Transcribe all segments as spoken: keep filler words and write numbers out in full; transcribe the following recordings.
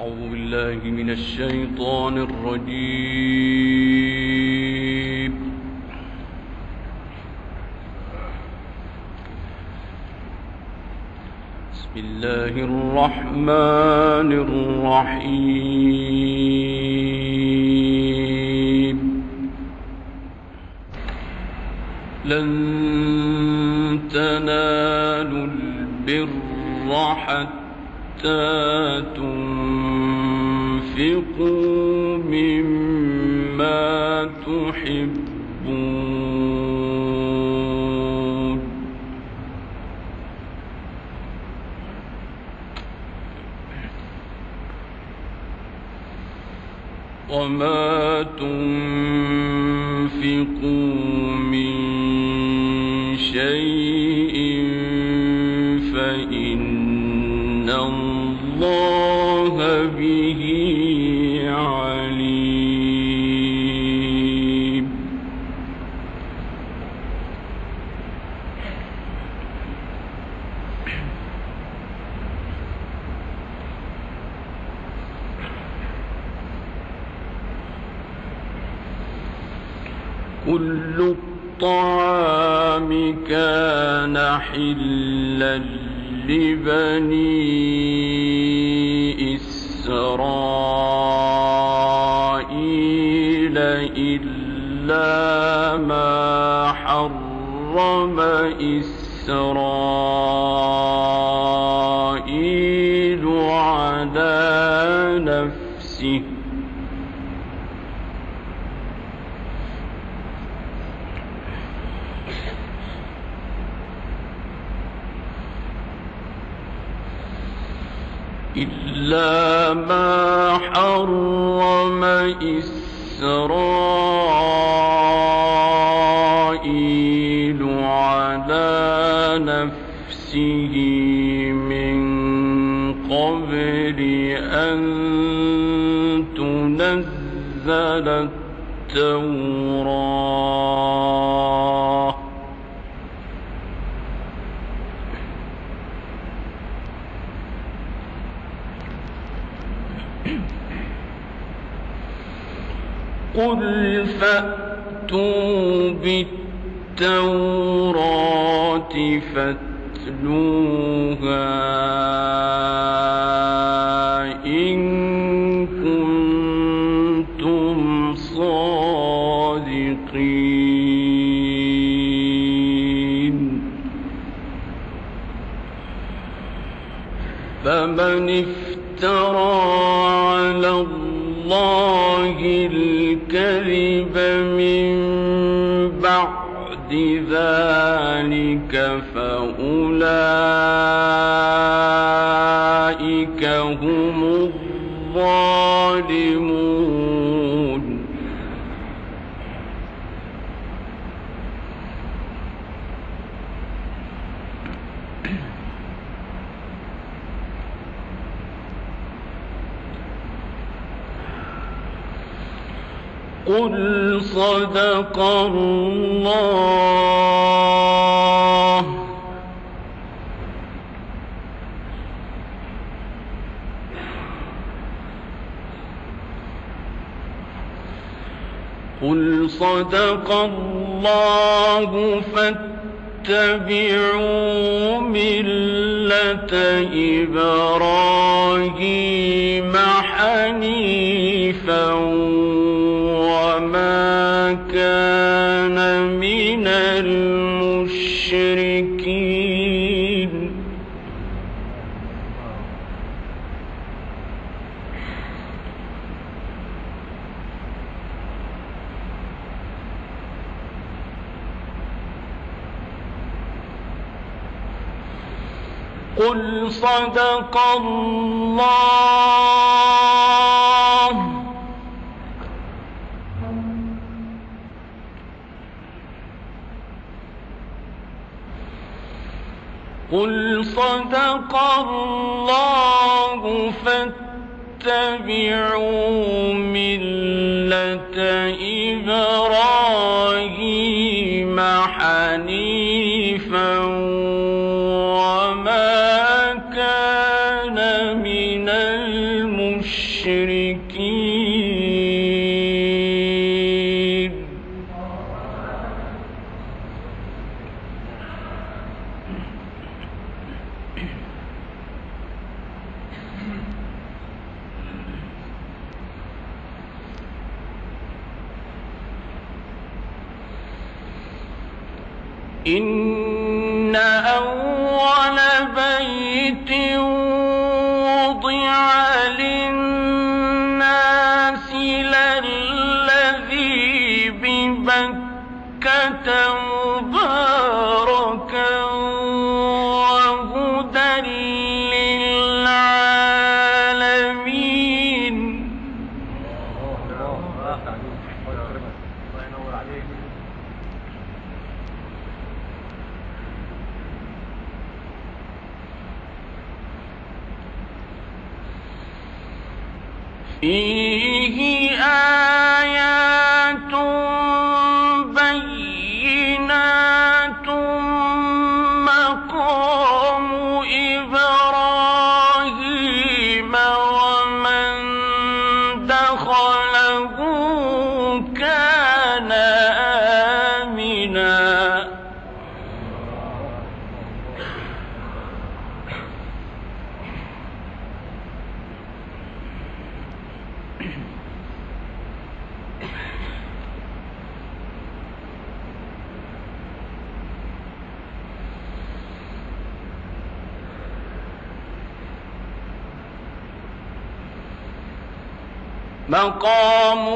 أعوذ بالله من الشيطان الرجيم. بسم الله الرحمن الرحيم. لن تنالوا البر حتى تنفقوا مما تحبون، وما تنفقوا من شيء فإن الله به عليم. كل الطعام كان حلا لبني إسرائيل إلا ما حرم إسرائيل على نفسه إلا ما حرم إسرائيل على نفسه من قبل أن تنزل التوراة، قل فأتوا بالتوراة فاتلوها إن كنتم صادقين. فمن افترى على الله الكذب من بعد ذلك فأولئك هم الظالمون. قل صدق الله. قل صدق الله فاتبعوا ملة إبراهيم حنيفا وما كان من المشركين. قل صدق الله. قل صدق الله فاتبعوا ملة إبراهيم حنيفا وما كان من المشركين. إن أول بيت وضع للناس للذي ببكة مباركا وهدى للعالمين. فيه آيات بينات مقام إبراهيم ومن دخله كان آمنا. مقام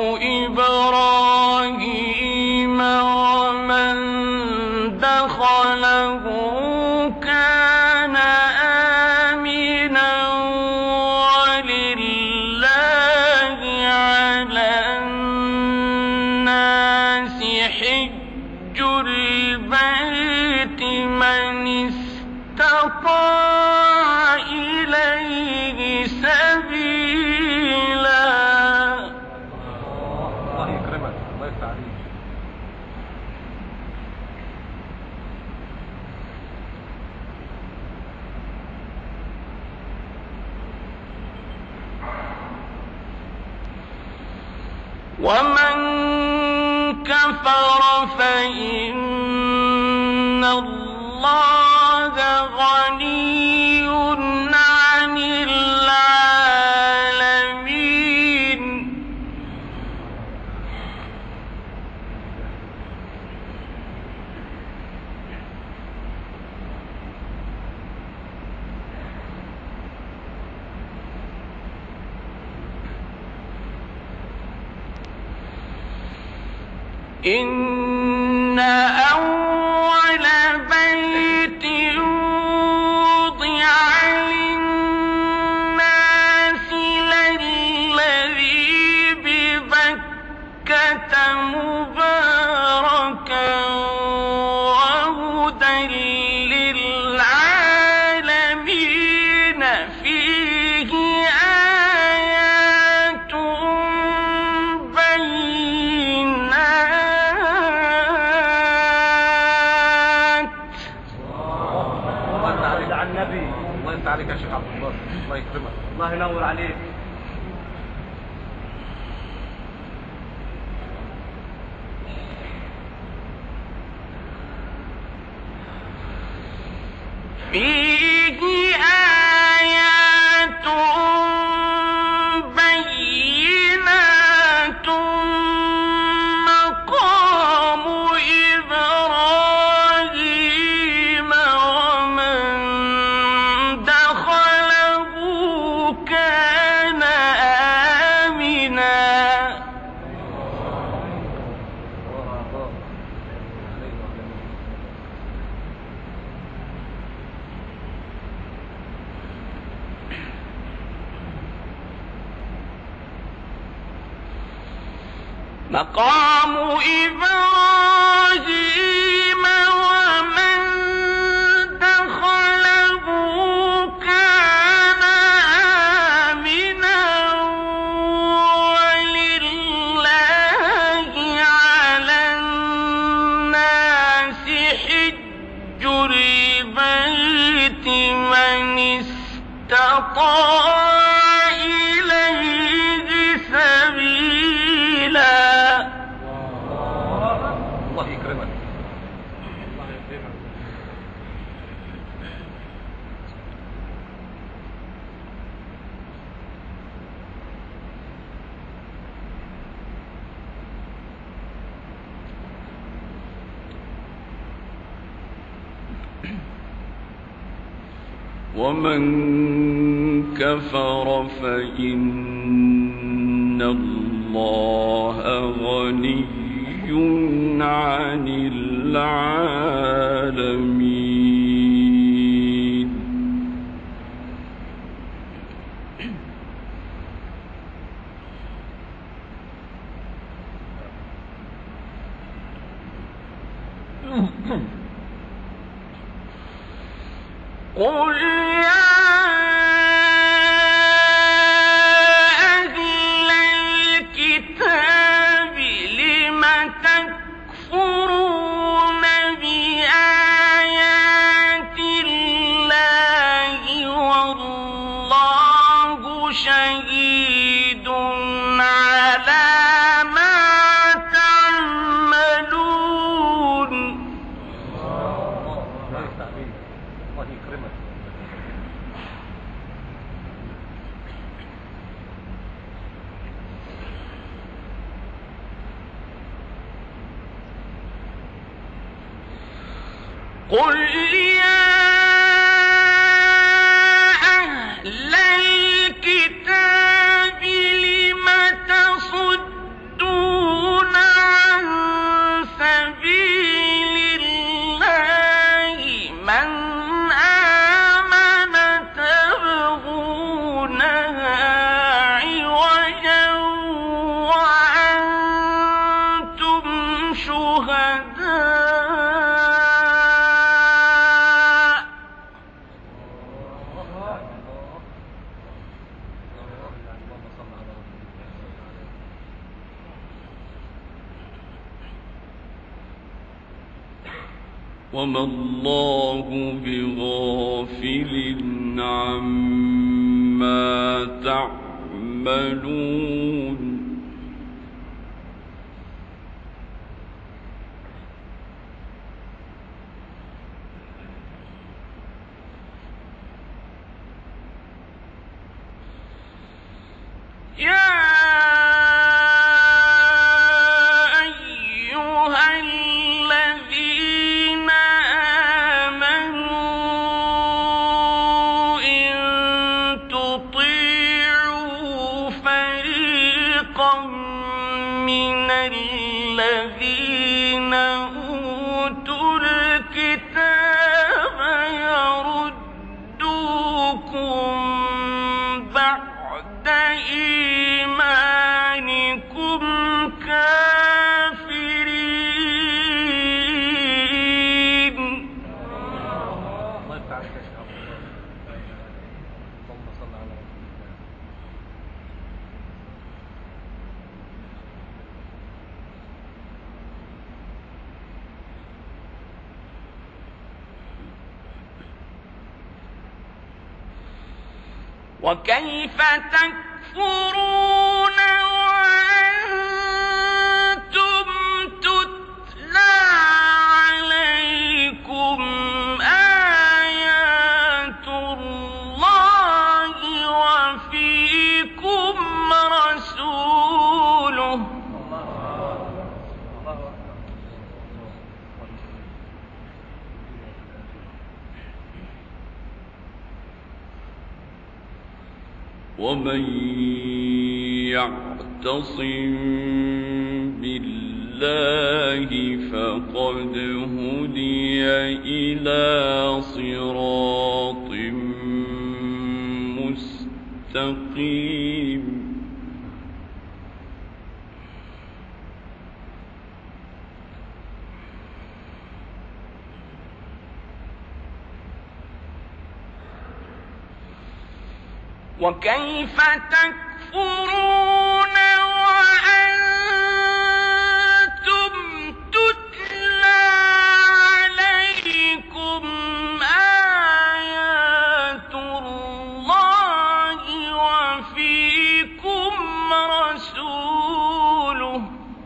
إبراهيم ومن دخله كان آمنا ولله على الناس حج البيت من استطاع إليه سبيلا. ومن كفر فإن الله غني عن العالمين. إن أول بيت وضع للناس للذي ببكة مباركا وهدى للعالمين. فيه آيات عليك يا شيخ عبد الله، الله يكرمك، الله ينور عليك. فيه آيات بينات مقام إبراهيم ومن دخله كان آمنا. مقام إبراهيم ومن دخله كان آمنا ولله على الناس حج البيت من استطاع إليه سبيلا. الله يكرمك. ومن كفر فإن الله غني عن العالمين. قل يا أهل الكتاب لم تكفرون بآيات الله والله شهيد على ما تعملون. قل يا أهل الكتاب لم تصدون عن سبيل الله من آمن تبغونها عوجا وأنتم شهداء وما الله بغافل عما تعملون. يا من الذين أوتوا الكتاب يردوكم بعد إيمانكم كافرين. وكيف تكفرون وأنتم تتلى عليكم آيات الله وفيكم رسوله. ومن يعتصم بالله فقد هدي إلى صراط مستقيم. وكيف تكفرون وأنتم تتلى عليكم آيات الله وفيكم رسوله.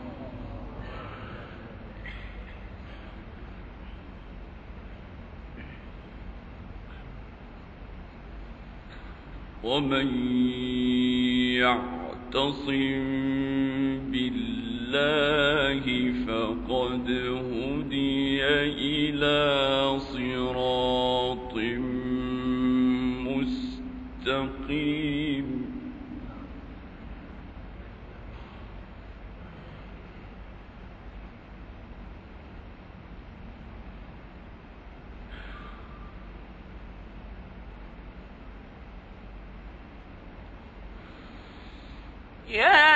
ومن يعتصم بالله فقد هدي إلى صراط مستقيم يا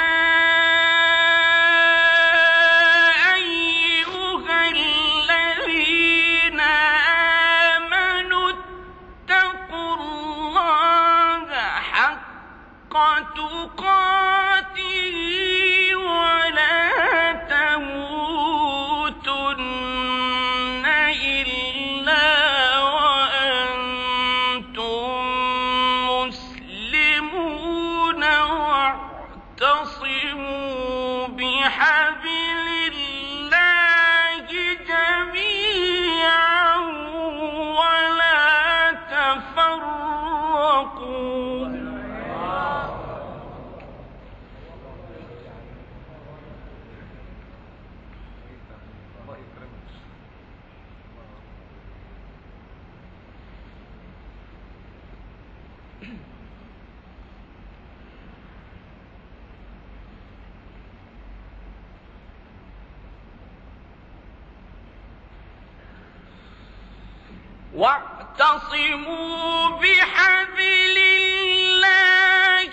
واعتصموا بحبل الله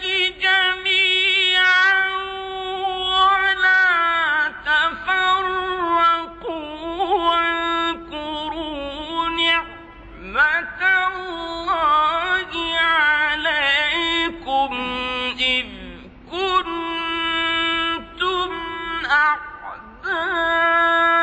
جميعا ولا تفرقوا واذكروا نعمة الله عليكم إذ كنتم أعداء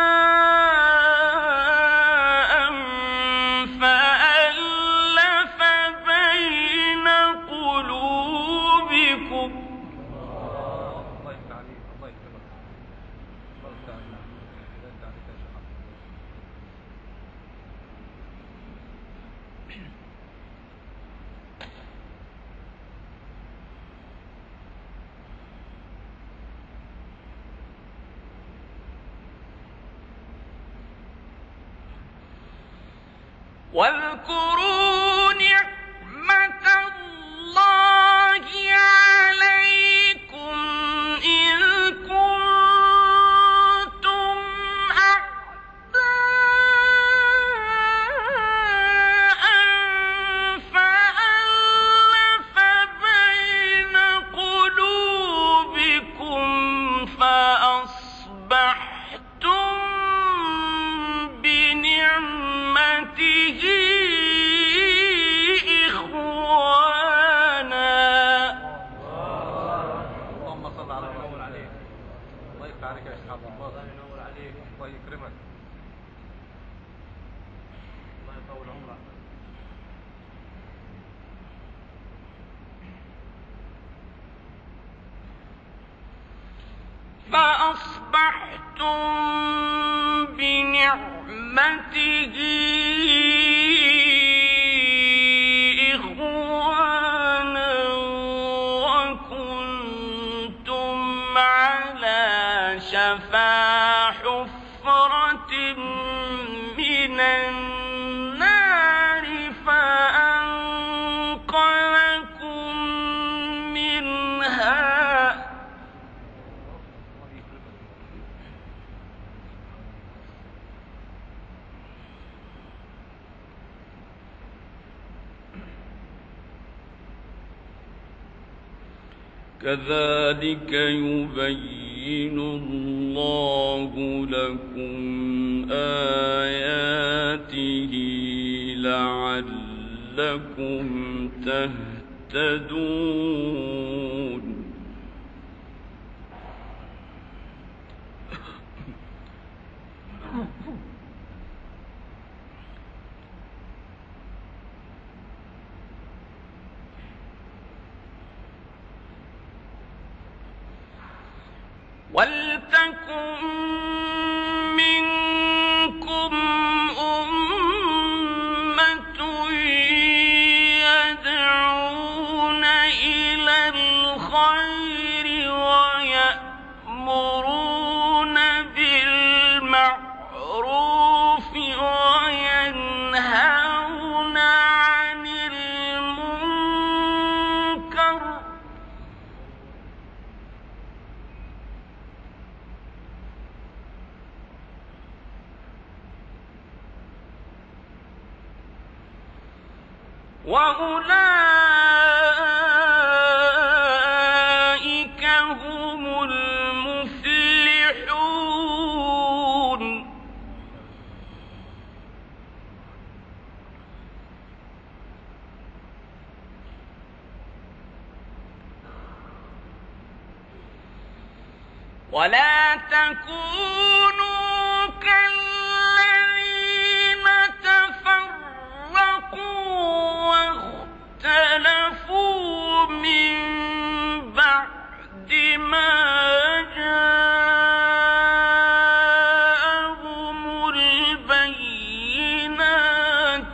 واذكروا نعمة الله عليكم إذ كنتم أعداء فألف بين قلوبكم فأصبحتم بنعمته فأصبحتم بنعمته إخوانا وكنتم على شفا حفرة من النار فأنقذكم منها كذلك يبين الله لكم آياته لعلكم تهتدون ولتكن منكم أمة يدعون إلى الخير ويأمرون بالمعروف وينهون عن المنكر وأولئك هم المفلحون ولا تكونوا كالذين تفرقوا واختلفوا من بعد ما جاءهم البينات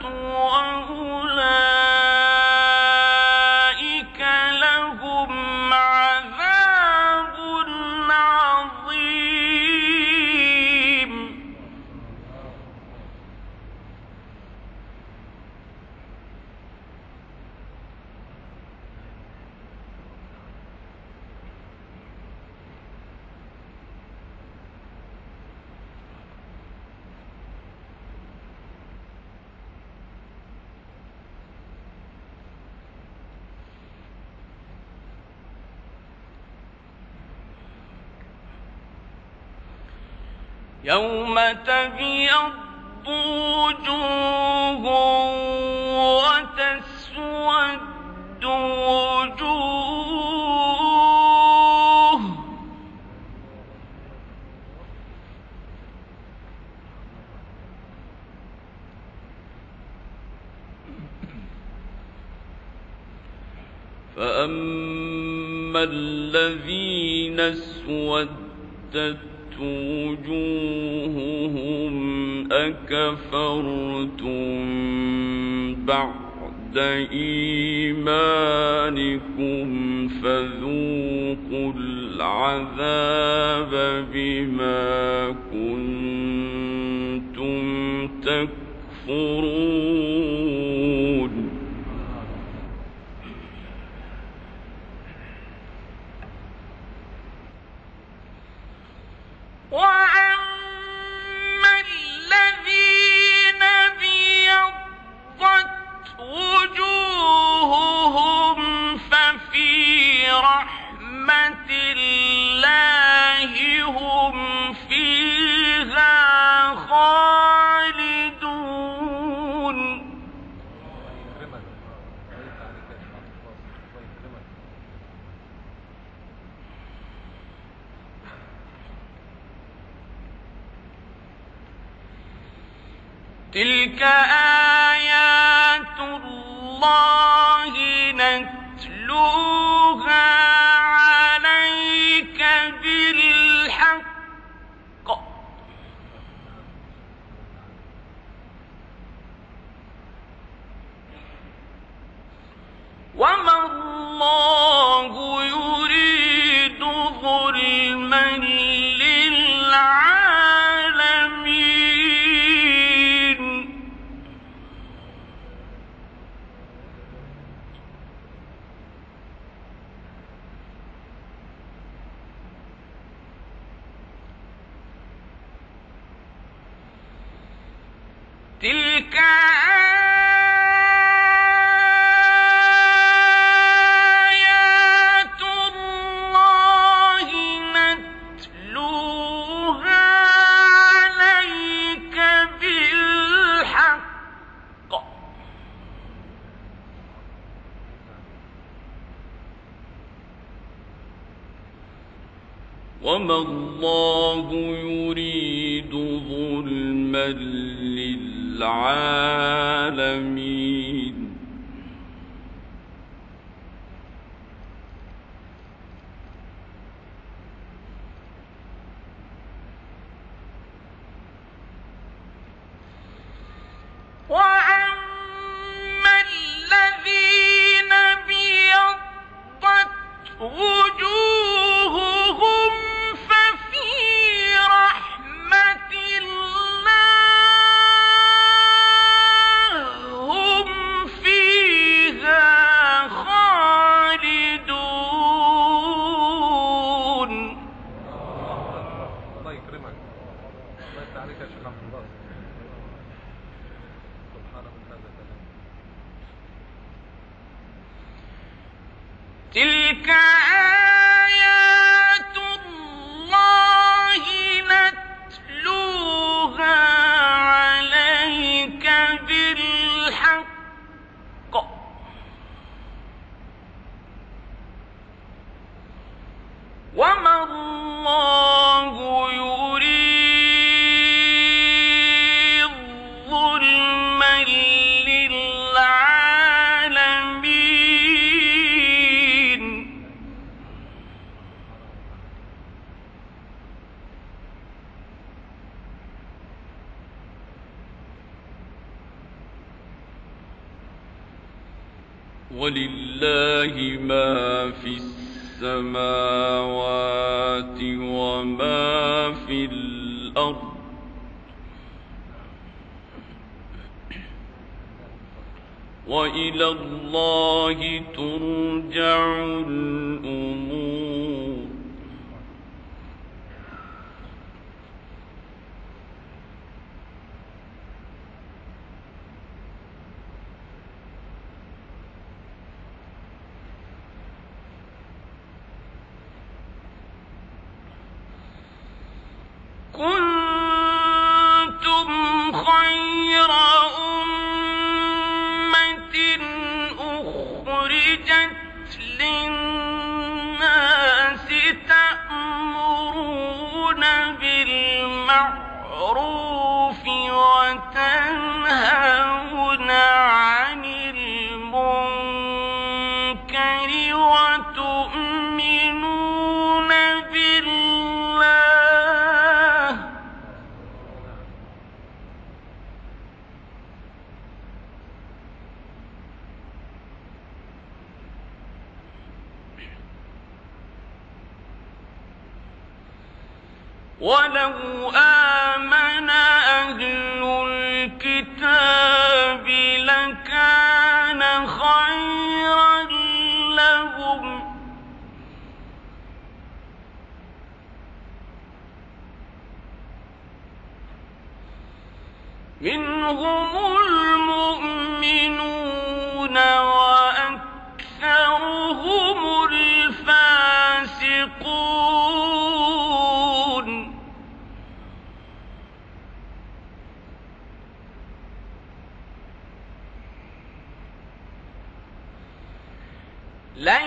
وأولئك لهم عذاب عظيم. يوم تبيض وجوه وتسود وجوه فأما الذين اسودت وجوههم أكفرتم بعد إيمانكم فذوقوا العذاب بما كنتم تكفرون. وأما الذين ابيضت وجوههم ففي رحمة الله هم فيها خالدون. تلك آيات الله نتلوها عليك بالحق وما الله يريد ظلما للعالمين. تلك آيات الله نتلوها عليك بالحق وما الله يريد ظلما للعالمين. وأما الذين ابيضت وجوههم ففي رحمة الله هم ولله ما في السماوات وما في الأرض وإلى الله ترجع الأمور. كنتم خير أمة أخرجت للناس تأمرون بالمعروف وتنهون عن المنكر وتؤمنون بالله ولو آمن أهل الكتاب لكان خيرا لهم منهم المؤمنون وأكثرهم الفاسقون. لن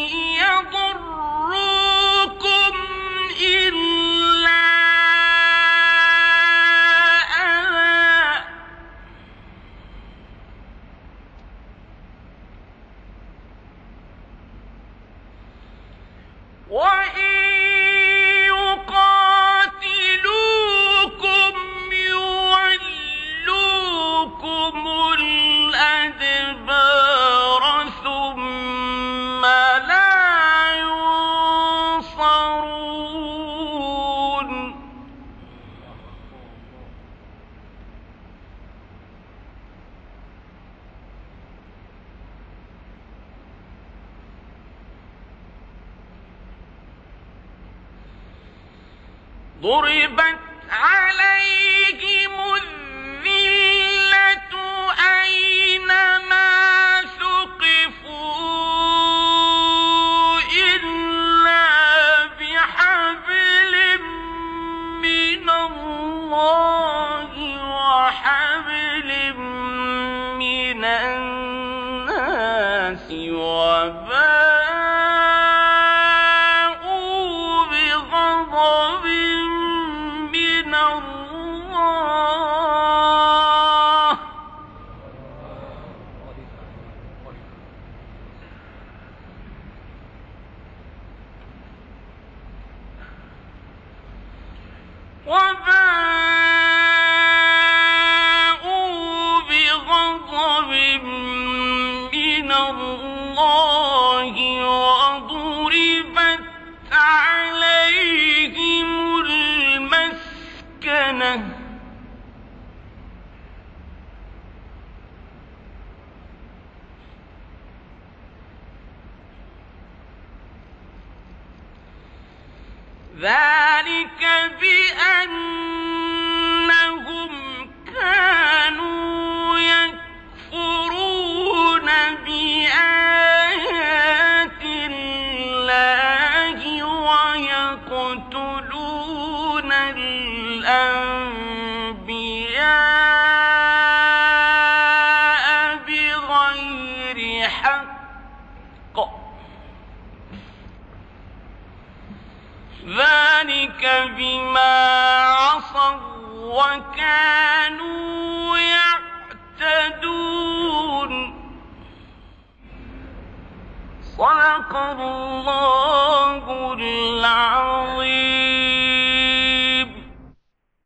يضروكم إلا أذى وإن يقاتلوكم يولوكم الأدبار ثم لا ينصرون. ضربت عليهم الذلة أينما ثقفوا إلا بحبل من الله وحبل من الناس وباءوا بغضب من الله وباءوا بغضب من الله وضربت عليهم المسكنة ذلك بأنهم كانوا يكفرون بآيات الله ذلك بما عصوا وكانوا يعتدون. صدق الله العظيم.